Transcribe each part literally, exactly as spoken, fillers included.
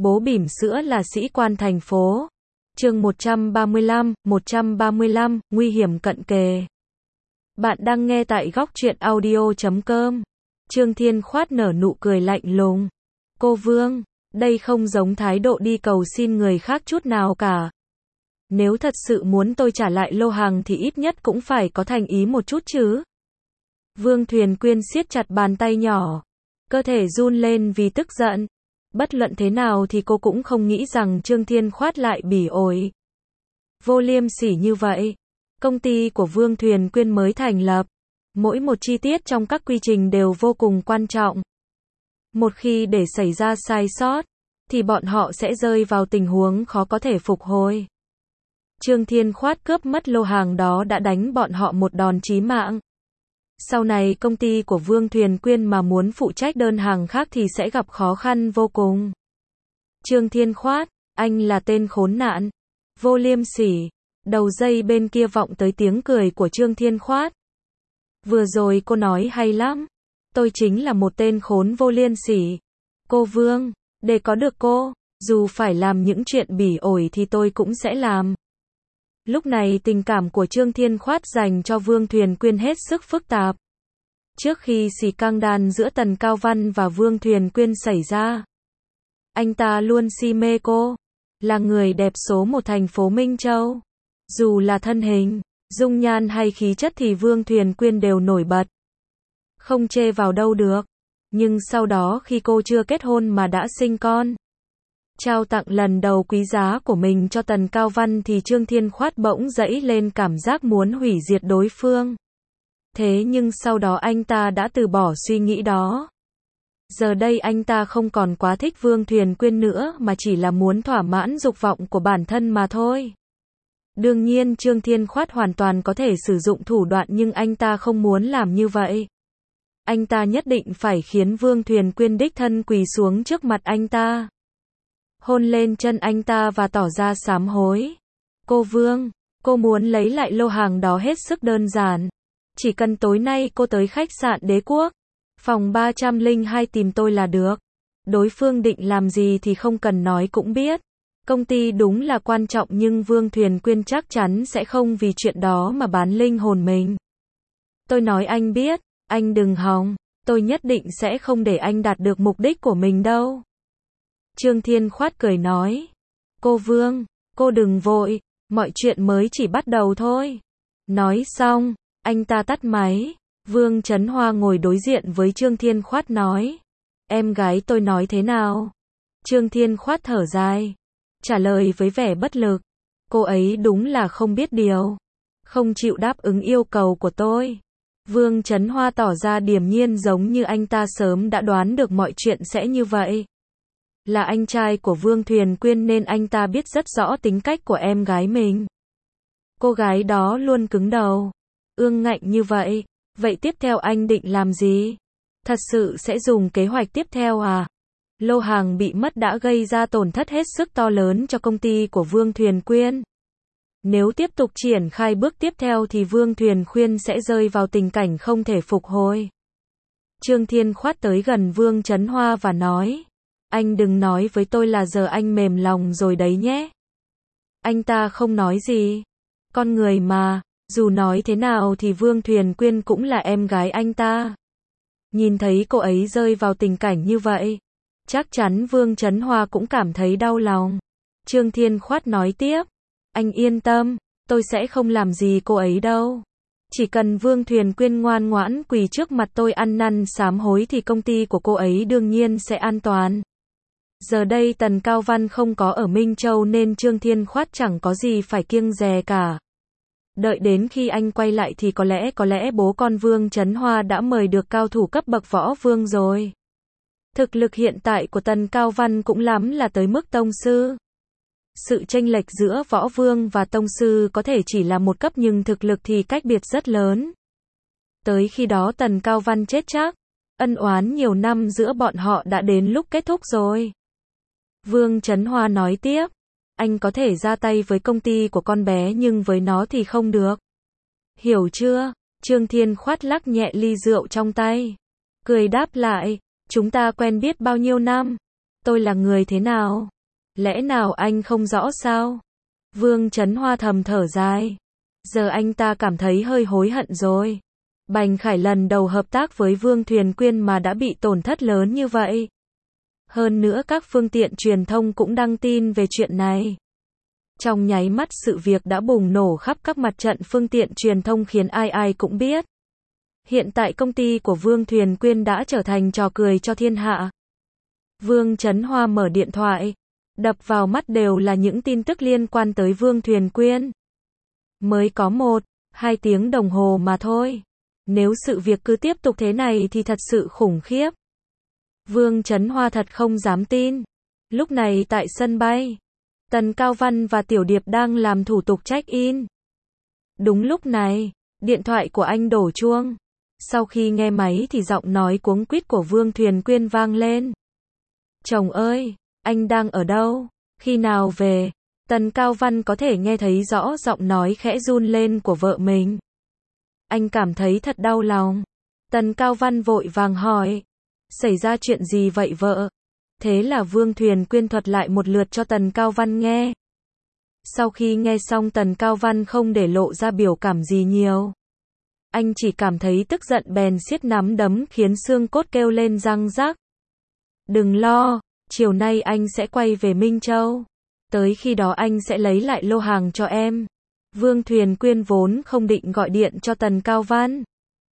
Bố bỉm sữa là sĩ quan thành phố. Chương một trăm ba mươi lăm, một trăm ba mươi lăm, nguy hiểm cận kề. Bạn đang nghe tại góc truyện audio chấm com. Trương Thiên Khoát nở nụ cười lạnh lùng. Cô Vương, đây không giống thái độ đi cầu xin người khác chút nào cả. Nếu thật sự muốn tôi trả lại lô hàng thì ít nhất cũng phải có thành ý một chút chứ. Vương Thuyền Quyên siết chặt bàn tay nhỏ. Cơ thể run lên vì tức giận. Bất luận thế nào thì cô cũng không nghĩ rằng Trương Thiên Khoát lại bỉ ổi. Vô liêm sỉ như vậy. Công ty của Vương Thuyền Quyên mới thành lập. Mỗi một chi tiết trong các quy trình đều vô cùng quan trọng. Một khi để xảy ra sai sót, thì bọn họ sẽ rơi vào tình huống khó có thể phục hồi. Trương Thiên Khoát cướp mất lô hàng đó đã đánh bọn họ một đòn chí mạng. Sau này công ty của Vương Thuyền Quyên mà muốn phụ trách đơn hàng khác thì sẽ gặp khó khăn vô cùng. Trương Thiên Khoát, anh là tên khốn nạn, vô liêm sỉ. Đầu dây bên kia vọng tới tiếng cười của Trương Thiên Khoát. Vừa rồi cô nói hay lắm. Tôi chính là một tên khốn vô liêm sỉ. Cô Vương, để có được cô, dù phải làm những chuyện bỉ ổi thì tôi cũng sẽ làm. Lúc này tình cảm của Trương Thiên Khoát dành cho Vương Thuyền Quyên hết sức phức tạp. Trước khi xì căng đan giữa Tần Cao Văn và Vương Thuyền Quyên xảy ra, anh ta luôn si mê cô, là người đẹp số một thành phố Minh Châu. Dù là thân hình, dung nhan hay khí chất thì Vương Thuyền Quyên đều nổi bật. Không chê vào đâu được. Nhưng sau đó khi cô chưa kết hôn mà đã sinh con, trao tặng lần đầu quý giá của mình cho Tần Cao Văn thì Trương Thiên Khoát bỗng dẫy lên cảm giác muốn hủy diệt đối phương. Thế nhưng sau đó anh ta đã từ bỏ suy nghĩ đó. Giờ đây anh ta không còn quá thích Vương Thuyền Quyên nữa mà chỉ là muốn thỏa mãn dục vọng của bản thân mà thôi. Đương nhiên Trương Thiên Khoát hoàn toàn có thể sử dụng thủ đoạn nhưng anh ta không muốn làm như vậy. Anh ta nhất định phải khiến Vương Thuyền Quyên đích thân quỳ xuống trước mặt anh ta, hôn lên chân anh ta và tỏ ra sám hối. Cô Vương, cô muốn lấy lại lô hàng đó hết sức đơn giản. Chỉ cần tối nay cô tới khách sạn Đế Quốc, phòng ba trăm lẻ hai tìm tôi là được. Đối phương định làm gì thì không cần nói cũng biết. Công ty đúng là quan trọng nhưng Vương Thuyền Quyên chắc chắn sẽ không vì chuyện đó mà bán linh hồn mình. Tôi nói anh biết, anh đừng hòng, tôi nhất định sẽ không để anh đạt được mục đích của mình đâu. Trương Thiên Khoát cười nói. Cô Vương, cô đừng vội, mọi chuyện mới chỉ bắt đầu thôi. Nói xong, anh ta tắt máy. Vương Chấn Hoa ngồi đối diện với Trương Thiên Khoát nói. Em gái tôi nói thế nào? Trương Thiên Khoát thở dài, trả lời với vẻ bất lực. Cô ấy đúng là không biết điều, không chịu đáp ứng yêu cầu của tôi. Vương Chấn Hoa tỏ ra điềm nhiên giống như anh ta sớm đã đoán được mọi chuyện sẽ như vậy. Là anh trai của Vương Thuyền Quyên nên anh ta biết rất rõ tính cách của em gái mình. Cô gái đó luôn cứng đầu, ương ngạnh như vậy. Vậy tiếp theo anh định làm gì? Thật sự sẽ dùng kế hoạch tiếp theo à? Lô hàng bị mất đã gây ra tổn thất hết sức to lớn cho công ty của Vương Thuyền Quyên. Nếu tiếp tục triển khai bước tiếp theo thì Vương Thuyền Quyên sẽ rơi vào tình cảnh không thể phục hồi. Trương Thiên Khoát tới gần Vương Chấn Hoa và nói. Anh đừng nói với tôi là giờ anh mềm lòng rồi đấy nhé. Anh ta không nói gì. Con người mà, dù nói thế nào thì Vương Thuyền Quyên cũng là em gái anh ta. Nhìn thấy cô ấy rơi vào tình cảnh như vậy, chắc chắn Vương Chấn Hoa cũng cảm thấy đau lòng. Trương Thiên Khoát nói tiếp. Anh yên tâm, tôi sẽ không làm gì cô ấy đâu. Chỉ cần Vương Thuyền Quyên ngoan ngoãn quỳ trước mặt tôi ăn năn sám hối thì công ty của cô ấy đương nhiên sẽ an toàn. Giờ đây Tần Cao Văn không có ở Minh Châu nên Trương Thiên Khoát chẳng có gì phải kiêng dè cả. Đợi đến khi anh quay lại thì có lẽ có lẽ bố con Vương Chấn Hoa đã mời được cao thủ cấp bậc võ vương rồi. Thực lực hiện tại của Tần Cao Văn cũng lắm là tới mức tông sư. Sự chênh lệch giữa võ vương và tông sư có thể chỉ là một cấp nhưng thực lực thì cách biệt rất lớn. Tới khi đó Tần Cao Văn chết chắc, ân oán nhiều năm giữa bọn họ đã đến lúc kết thúc rồi. Vương Chấn Hoa nói tiếp. Anh có thể ra tay với công ty của con bé nhưng với nó thì không được. Hiểu chưa? Trương Thiên Khoát lắc nhẹ ly rượu trong tay, cười đáp lại. Chúng ta quen biết bao nhiêu năm, Tôi là người thế nào? Lẽ nào anh không rõ sao? Vương Chấn Hoa thầm thở dài. Giờ anh ta cảm thấy hơi hối hận rồi. Bành Khải lần đầu hợp tác với Vương Thuyền Quyên mà đã bị tổn thất lớn như vậy. Hơn nữa các phương tiện truyền thông cũng đăng tin về chuyện này. Trong nháy mắt sự việc đã bùng nổ khắp các mặt trận phương tiện truyền thông khiến ai ai cũng biết. Hiện tại công ty của Vương Thuyền Quyên đã trở thành trò cười cho thiên hạ. Vương Chấn Hoa mở điện thoại. Đập vào mắt đều là những tin tức liên quan tới Vương Thuyền Quyên. Mới có một, hai tiếng đồng hồ mà thôi. Nếu sự việc cứ tiếp tục thế này thì thật sự khủng khiếp. Vương Chấn Hoa thật không dám tin. Lúc này tại sân bay, Tần Cao Văn và Tiểu Điệp đang làm thủ tục check-in. Đúng lúc này, điện thoại của anh đổ chuông. Sau khi nghe máy thì giọng nói cuống quýt của Vương Thuyền Quyên vang lên. Chồng ơi, anh đang ở đâu? Khi nào về? Tần Cao Văn có thể nghe thấy rõ giọng nói khẽ run lên của vợ mình. Anh cảm thấy thật đau lòng. Tần Cao Văn vội vàng hỏi. Xảy ra chuyện gì vậy vợ? Thế là Vương Thuyền Quyên thuật lại một lượt cho Tần Cao Văn nghe. Sau khi nghe xong Tần Cao Văn không để lộ ra biểu cảm gì nhiều. Anh chỉ cảm thấy tức giận bèn siết nắm đấm khiến xương cốt kêu lên răng rắc. Đừng lo, chiều nay anh sẽ quay về Minh Châu. Tới khi đó anh sẽ lấy lại lô hàng cho em. Vương Thuyền Quyên vốn không định gọi điện cho Tần Cao Văn.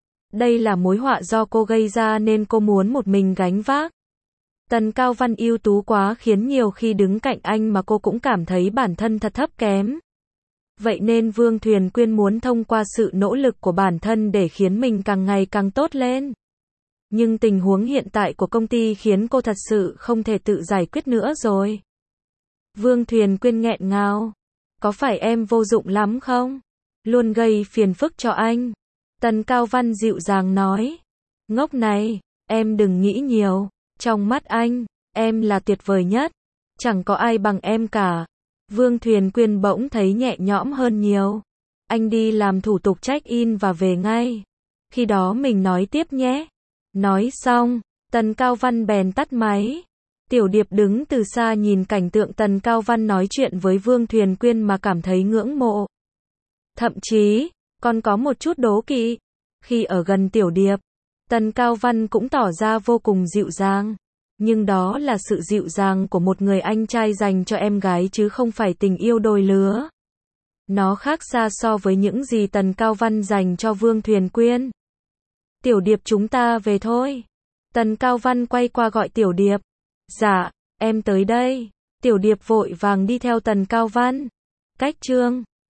Đây là mối họa do cô gây ra nên cô muốn một mình gánh vác. Tần Cao Văn ưu tú quá khiến nhiều khi đứng cạnh anh mà cô cũng cảm thấy bản thân thật thấp kém. Vậy nên Vương Thuyền Quyên muốn thông qua sự nỗ lực của bản thân để khiến mình càng ngày càng tốt lên. Nhưng tình huống hiện tại của công ty khiến cô thật sự không thể tự giải quyết nữa rồi. Vương Thuyền Quyên nghẹn ngào. Có phải em vô dụng lắm không? Luôn gây phiền phức cho anh. Tần Cao Văn dịu dàng nói. Ngốc này, em đừng nghĩ nhiều. Trong mắt anh, em là tuyệt vời nhất. Chẳng có ai bằng em cả. Vương Thuyền Quyên bỗng thấy nhẹ nhõm hơn nhiều. Anh đi làm thủ tục check-in và về ngay. Khi đó mình nói tiếp nhé. Nói xong, Tần Cao Văn bèn tắt máy. Tiểu Điệp đứng từ xa nhìn cảnh tượng Tần Cao Văn nói chuyện với Vương Thuyền Quyên mà cảm thấy ngưỡng mộ. Thậm chí, còn có một chút đố kỵ. Khi ở gần Tiểu Điệp, Tần Cao Văn cũng tỏ ra vô cùng dịu dàng. Nhưng đó là sự dịu dàng của một người anh trai dành cho em gái chứ không phải tình yêu đôi lứa. Nó khác xa so với những gì Tần Cao Văn dành cho Vương Thuyền Quyên. Tiểu Điệp chúng ta về thôi. Tần Cao Văn quay qua gọi Tiểu Điệp. Dạ, em tới đây. Tiểu Điệp vội vàng đi theo Tần Cao Văn. Cách chương